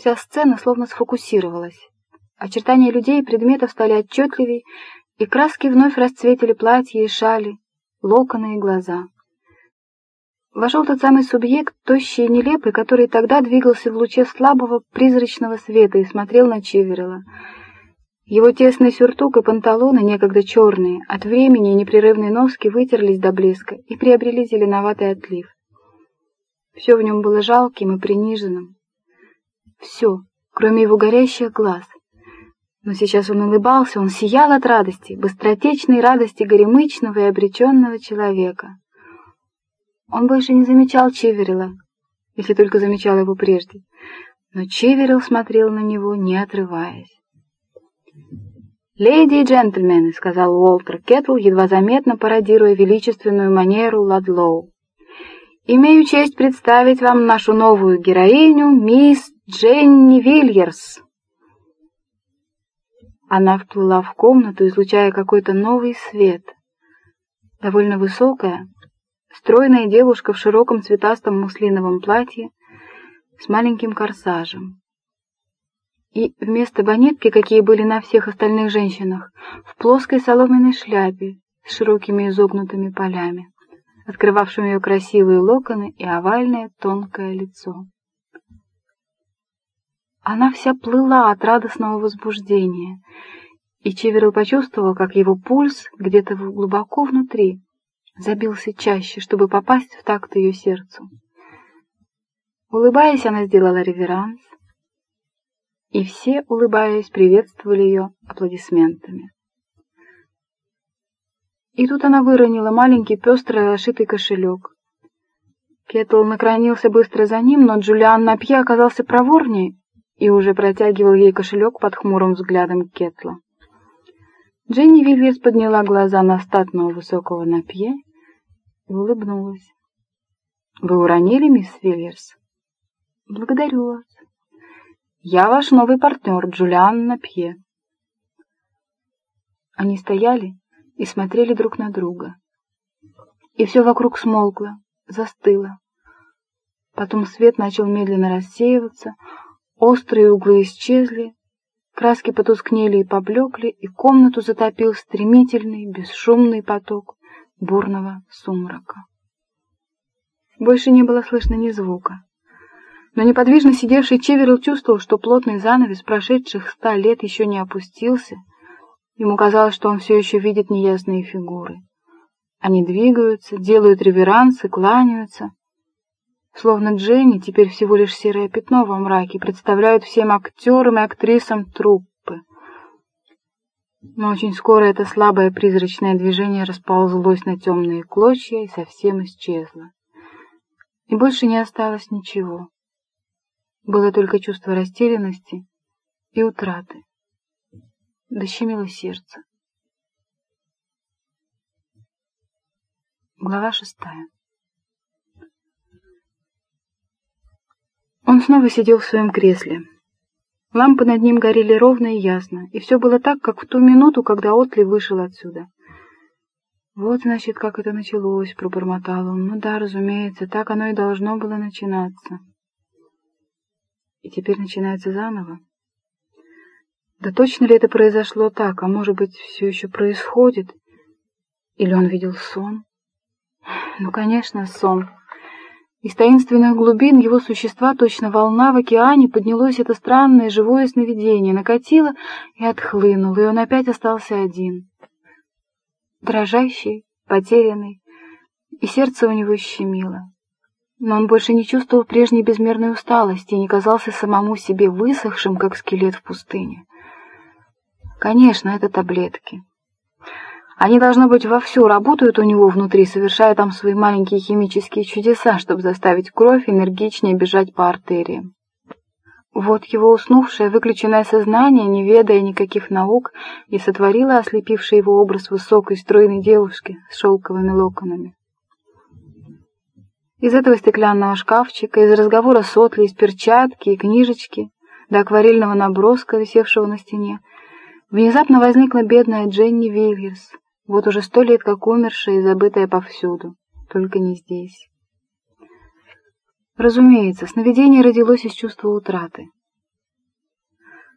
вся сцена словно сфокусировалась. Очертания людей и предметов стали отчетливей, и краски вновь расцветили платья и шали, локоны и глаза. Вошел тот самый субъект, тощий и нелепый, который тогда двигался в луче слабого призрачного света и смотрел на Чиверила. Его тесный сюртук и панталоны, некогда черные, от времени и непрерывной носки вытерлись до блеска и приобрели зеленоватый отлив. Все в нем было жалким и приниженным. Все, кроме его горящих глаз. Но сейчас он улыбался, он сиял от радости, быстротечной радости горемычного и обреченного человека. Он больше не замечал Чиверила, если только замечал его прежде, но Чиверил смотрел на него, не отрываясь. «Леди и джентльмены», — сказал Уолтер Кеттл, едва заметно пародируя величественную манеру Ладлоу, «имею честь представить вам нашу новую героиню, мисс Дженни Вильерс». Она вплыла в комнату, излучая какой-то новый свет. Довольно высокая, стройная девушка в широком цветастом муслиновом платье с маленьким корсажем. И вместо бонетки, какие были на всех остальных женщинах, в плоской соломенной шляпе с широкими изогнутыми полями, открывавшими ее красивые локоны и овальное тонкое лицо. Она вся плыла от радостного возбуждения, и Чиверил почувствовал, как его пульс где-то глубоко внутри забился чаще, чтобы попасть в такт ее сердцу. Улыбаясь, она сделала реверанс, и все, улыбаясь, приветствовали ее аплодисментами. И тут она выронила маленький пестрый расшитый кошелек. Кеттл наклонился быстро за ним, но Джулиан Напье оказался проворнее и уже протягивал ей кошелек под хмурым взглядом Кеттла. Дженни Вильерс подняла глаза на статного высокого Напье и улыбнулась. «Вы уронили, мисс Вильерс?» «Благодарю вас. Я ваш новый партнер, Джулиан Напье». Они стояли и смотрели друг на друга. И все вокруг смолкло, застыло. Потом свет начал медленно рассеиваться, острые углы исчезли, краски потускнели и поблекли, и комнату затопил стремительный, бесшумный поток бурного сумрака. Больше не было слышно ни звука. Но неподвижно сидевший Чиверил чувствовал, что плотный занавес прошедших 100 лет еще не опустился. Ему казалось, что он все еще видит неясные фигуры. Они двигаются, делают реверансы, кланяются. Словно Дженни, теперь всего лишь серое пятно во мраке, представляют всем актерам и актрисам труппы. Но очень скоро это слабое призрачное движение расползлось на темные клочья и совсем исчезло. И больше не осталось ничего. Было только чувство растерянности и утраты. Дощемило сердце. Глава 6. Он снова сидел в своем кресле. Лампы над ним горели ровно и ясно, и все было так, как в ту минуту, когда Отли вышел отсюда. «Вот, значит, как это началось», — пробормотал он. «Ну да, разумеется, так оно и должно было начинаться». И теперь начинается заново. Да точно ли это произошло так, а может быть, все еще происходит? Или он видел сон? Ну, конечно, сон. Из таинственных глубин его существа, точно волна в океане, поднялось это странное живое сновидение, накатило и отхлынуло, и он опять остался один. Дрожащий, потерянный, и сердце у него щемило. Но он больше не чувствовал прежней безмерной усталости и не казался самому себе высохшим, как скелет в пустыне. Конечно, это таблетки. Они, должно быть, вовсю работают у него внутри, совершая там свои маленькие химические чудеса, чтобы заставить кровь энергичнее бежать по артериям. Вот его уснувшее, выключенное сознание, не ведая никаких наук, и сотворило ослепивший его образ высокой, стройной девушки с шелковыми локонами. Из этого стеклянного шкафчика, из разговора с Отли, из перчатки и книжечки, до акварельного наброска, висевшего на стене, внезапно возникла бедная Дженни Вильерс, вот уже 100 лет как умершая и забытая повсюду, только не здесь. Разумеется, сновидение родилось из чувства утраты.